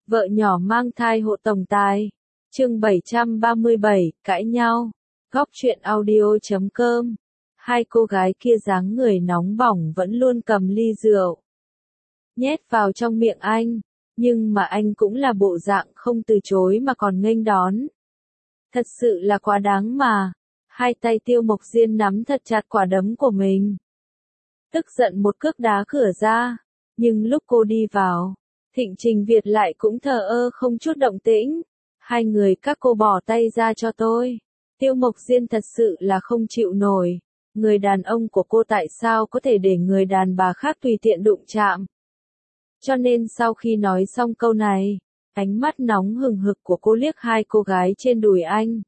Vợ nhỏ mang thai hộ tổng tài. Chương 737, cãi nhau. Góc truyện audio.com. Hai cô gái kia dáng người nóng bỏng vẫn luôn cầm ly rượu nhét vào trong miệng anh, nhưng mà anh cũng là bộ dạng không từ chối mà còn nghênh đón. Thật sự là quá đáng mà. Hai tay Tiêu Mộc Diên nắm thật chặt quả đấm của mình. Tức giận một cước đá cửa ra, nhưng lúc cô đi vào, Thịnh Trình Việt lại cũng thờ ơ không chút động tĩnh. Hai người các cô bỏ tay ra cho tôi. Tiêu Mộc Diên thật sự là không chịu nổi. Người đàn ông của cô tại sao có thể để người đàn bà khác tùy tiện đụng chạm. Cho nên sau khi nói xong câu này, ánh mắt nóng hừng hực của cô liếc hai cô gái trên đùi anh.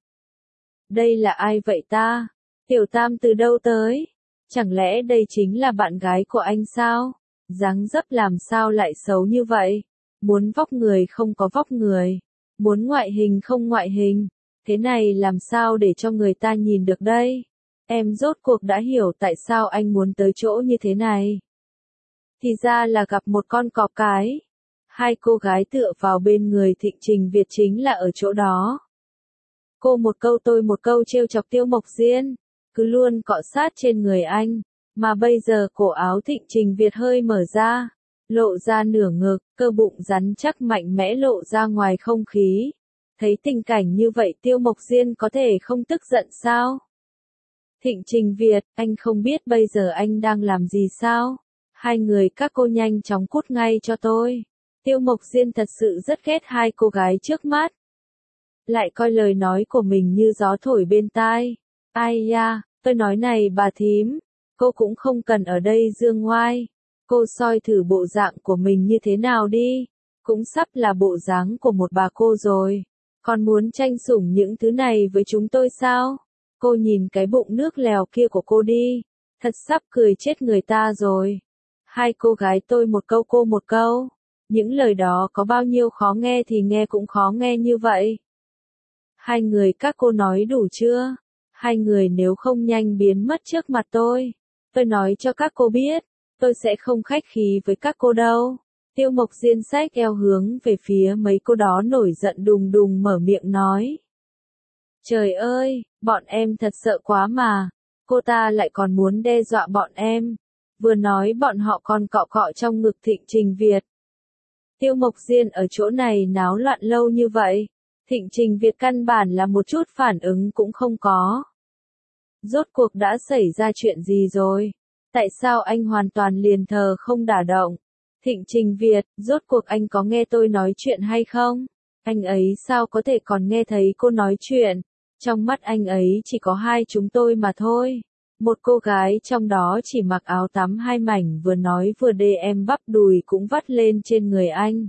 Đây là ai vậy ta? Tiểu Tam từ đâu tới? Chẳng lẽ đây chính là bạn gái của anh sao? Dáng dấp làm sao lại xấu như vậy? Muốn vóc người không có vóc người, muốn ngoại hình không ngoại hình, thế này làm sao để cho người ta nhìn được đây? Em rốt cuộc đã hiểu tại sao anh muốn tới chỗ như thế này. Thì ra là gặp một con cọp cái. Hai cô gái tựa vào bên người Thịnh Trình Việt chính là ở chỗ đó. Cô một câu tôi một câu trêu chọc Tiêu Mộc Diên, cứ luôn cọ sát trên người anh, mà bây giờ cổ áo Thịnh Trình Việt hơi mở ra, lộ ra nửa ngực, cơ bụng rắn chắc mạnh mẽ lộ ra ngoài không khí. Thấy tình cảnh như vậy Tiêu Mộc Diên có thể không tức giận sao? Thịnh Trình Việt, anh không biết bây giờ anh đang làm gì sao? Hai người các cô nhanh chóng cút ngay cho tôi. Tiêu Mộc Diên thật sự rất ghét hai cô gái trước mắt. Lại coi lời nói của mình như gió thổi bên tai. Ai da, tôi nói này bà thím, cô cũng không cần ở đây dương ngoai. Cô soi thử bộ dạng của mình như thế nào đi. Cũng sắp là bộ dáng của một bà cô rồi. Còn muốn tranh sủng những thứ này với chúng tôi sao? Cô nhìn cái bụng nước lèo kia của cô đi. Thật sắp cười chết người ta rồi. Hai cô gái tôi một câu cô một câu. Những lời đó có bao nhiêu khó nghe thì nghe cũng khó nghe như vậy. Hai người các cô nói đủ chưa? Hai người nếu không nhanh biến mất trước mặt tôi nói cho các cô biết, tôi sẽ không khách khí với các cô đâu. Tiêu Mộc Diên xách eo hướng về phía mấy cô đó nổi giận đùng đùng mở miệng nói. Trời ơi, bọn em thật sợ quá mà, cô ta lại còn muốn đe dọa bọn em. Vừa nói bọn họ còn cọ cọ trong ngực Thịnh Trình Việt. Tiêu Mộc Diên ở chỗ này náo loạn lâu như vậy, Thịnh Trình Việt căn bản là một chút phản ứng cũng không có. Rốt cuộc đã xảy ra chuyện gì rồi? Tại sao anh hoàn toàn liền thờ không đả động? Thịnh Trình Việt, rốt cuộc anh có nghe tôi nói chuyện hay không? Anh ấy sao có thể còn nghe thấy cô nói chuyện? Trong mắt anh ấy chỉ có hai chúng tôi mà thôi. Một cô gái trong đó chỉ mặc áo tắm hai mảnh vừa nói vừa đê em bắp đùi cũng vắt lên trên người anh.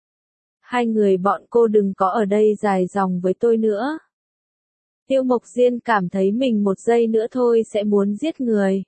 Hai người bọn cô đừng có ở đây dài dòng với tôi nữa. Tiêu Mộc Diên cảm thấy mình một giây nữa thôi sẽ muốn giết người.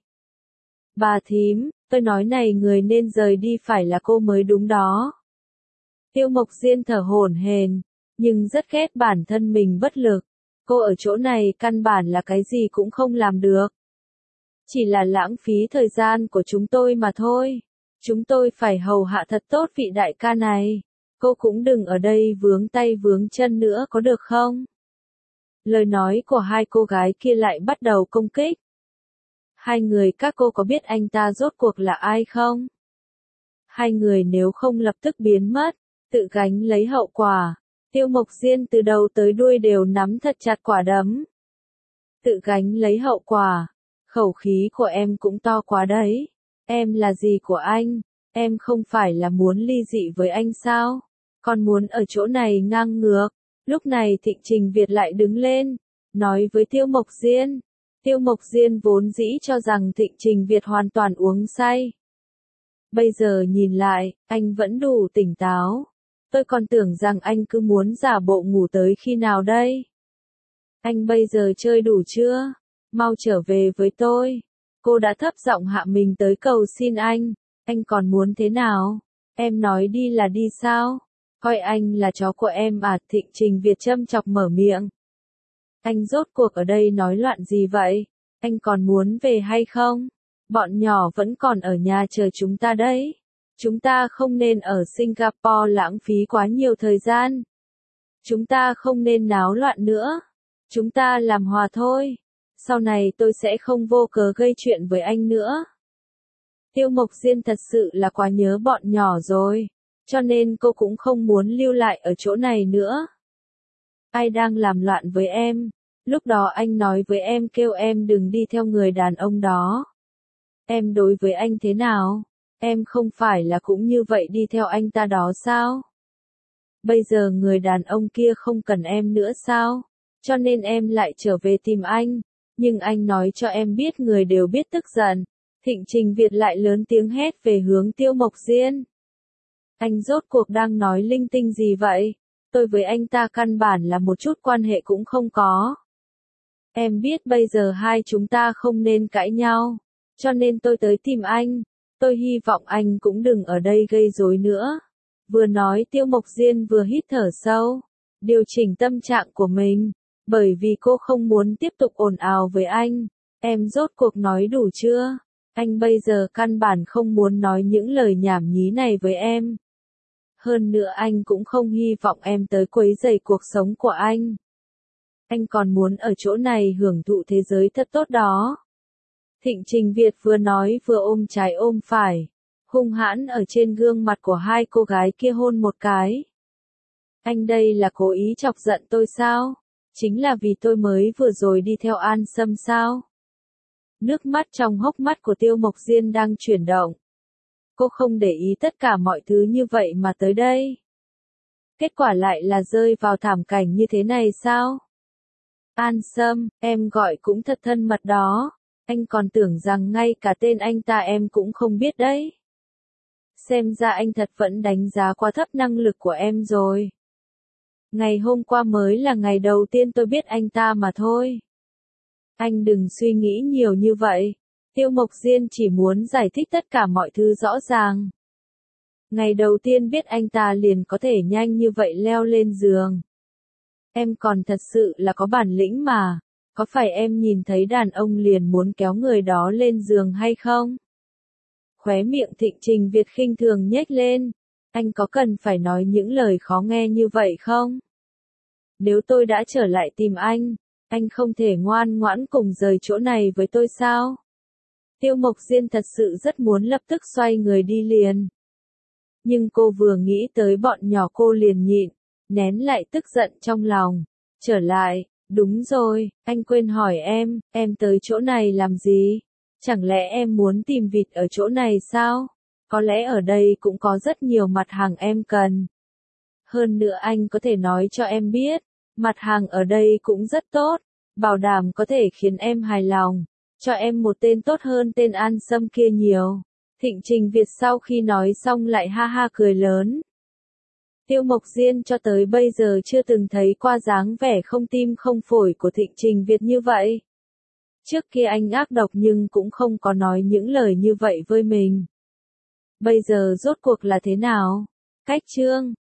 Bà thím, tôi nói này người nên rời đi phải là cô mới đúng đó. Tiêu Mộc Diên thở hổn hển, nhưng rất ghét bản thân mình bất lực. Cô ở chỗ này căn bản là cái gì cũng không làm được. Chỉ là lãng phí thời gian của chúng tôi mà thôi. Chúng tôi phải hầu hạ thật tốt vị đại ca này. Cô cũng đừng ở đây vướng tay vướng chân nữa có được không? Lời nói của hai cô gái kia lại bắt đầu công kích. Hai người các cô có biết anh ta rốt cuộc là ai không? Hai người nếu không lập tức biến mất, tự gánh lấy hậu quả. Tiêu Mộc Diên từ đầu tới đuôi đều nắm thật chặt quả đấm. Tự gánh lấy hậu quả. Khẩu khí của em cũng to quá đấy. Em là gì của anh? Em không phải là muốn ly dị với anh sao? Còn muốn ở chỗ này ngang ngược. Lúc này Thịnh Trình Việt lại đứng lên, nói với Tiêu Mộc Diên. Tiêu Mộc Diên vốn dĩ cho rằng Thịnh Trình Việt hoàn toàn uống say. Bây giờ nhìn lại, anh vẫn đủ tỉnh táo. Tôi còn tưởng rằng anh cứ muốn giả bộ ngủ tới khi nào đây. Anh bây giờ chơi đủ chưa? Mau trở về với tôi. Cô đã thấp giọng hạ mình tới cầu xin anh còn muốn thế nào? Em nói đi là đi sao? Coi anh là chó của em à? Thịnh Trình Việt châm chọc mở miệng. Anh rốt cuộc ở đây nói loạn gì vậy? Anh còn muốn về hay không? Bọn nhỏ vẫn còn ở nhà chờ chúng ta đấy. Chúng ta không nên ở Singapore lãng phí quá nhiều thời gian. Chúng ta không nên náo loạn nữa. Chúng ta làm hòa thôi. Sau này tôi sẽ không vô cớ gây chuyện với anh nữa. Tiêu Mộc Diên thật sự là quá nhớ bọn nhỏ rồi. Cho nên cô cũng không muốn lưu lại ở chỗ này nữa. Ai đang làm loạn với em? Lúc đó anh nói với em kêu em đừng đi theo người đàn ông đó. Em đối với anh thế nào? Em không phải là cũng như vậy đi theo anh ta đó sao? Bây giờ người đàn ông kia không cần em nữa sao? Cho nên em lại trở về tìm anh. Nhưng anh nói cho em biết người đều biết tức giận. Thịnh Trình Việt lại lớn tiếng hét về hướng Tiêu Mộc Diên. Anh rốt cuộc đang nói linh tinh gì vậy? Tôi với anh ta căn bản là một chút quan hệ cũng không có. Em biết bây giờ hai chúng ta không nên cãi nhau. Cho nên tôi tới tìm anh. Tôi hy vọng anh cũng đừng ở đây gây rối nữa. Vừa nói Tiêu Mộc Diên vừa hít thở sâu. Điều chỉnh tâm trạng của mình. Bởi vì cô không muốn tiếp tục ồn ào với anh. Em rốt cuộc nói đủ chưa? Anh bây giờ căn bản không muốn nói những lời nhảm nhí này với em. Hơn nữa anh cũng không hy vọng em tới quấy rầy cuộc sống của anh. Anh còn muốn ở chỗ này hưởng thụ thế giới thật tốt đó. Thịnh Trình Việt vừa nói vừa ôm trái ôm phải, hung hãn ở trên gương mặt của hai cô gái kia hôn một cái. Anh đây là cố ý chọc giận tôi sao? Chính là vì tôi mới vừa rồi đi theo An Sâm sao? Nước mắt trong hốc mắt của Tiêu Mộc Diên đang chuyển động. Cô không để ý tất cả mọi thứ như vậy mà tới đây. Kết quả lại là rơi vào thảm cảnh như thế này sao? An Sâm, em gọi cũng thật thân mật đó. Anh còn tưởng rằng ngay cả tên anh ta em cũng không biết đấy. Xem ra anh thật vẫn đánh giá quá thấp năng lực của em rồi. Ngày hôm qua mới là ngày đầu tiên tôi biết anh ta mà thôi. Anh đừng suy nghĩ nhiều như vậy. Tiêu Mộc Diên chỉ muốn giải thích tất cả mọi thứ rõ ràng. Ngày đầu tiên biết anh ta liền có thể nhanh như vậy leo lên giường. Em còn thật sự là có bản lĩnh mà. Có phải em nhìn thấy đàn ông liền muốn kéo người đó lên giường hay không? Khóe miệng Thịnh Trình Việt khinh thường nhếch lên. Anh có cần phải nói những lời khó nghe như vậy không? Nếu tôi đã trở lại tìm anh không thể ngoan ngoãn cùng rời chỗ này với tôi sao? Tiêu Mộc Diên thật sự rất muốn lập tức xoay người đi liền. Nhưng cô vừa nghĩ tới bọn nhỏ cô liền nhịn, nén lại tức giận trong lòng. Trở lại, đúng rồi, anh quên hỏi em tới chỗ này làm gì? Chẳng lẽ em muốn tìm vịt ở chỗ này sao? Có lẽ ở đây cũng có rất nhiều mặt hàng em cần. Hơn nữa anh có thể nói cho em biết, mặt hàng ở đây cũng rất tốt, bảo đảm có thể khiến em hài lòng, cho em một tên tốt hơn tên An Sâm kia nhiều. Thịnh Trình Việt sau khi nói xong lại ha ha cười lớn. Tiêu Mộc Diên cho tới bây giờ chưa từng thấy qua dáng vẻ không tim không phổi của Thịnh Trình Việt như vậy. Trước kia anh ác độc nhưng cũng không có nói những lời như vậy với mình. Bây giờ rốt cuộc là thế nào? Cách chương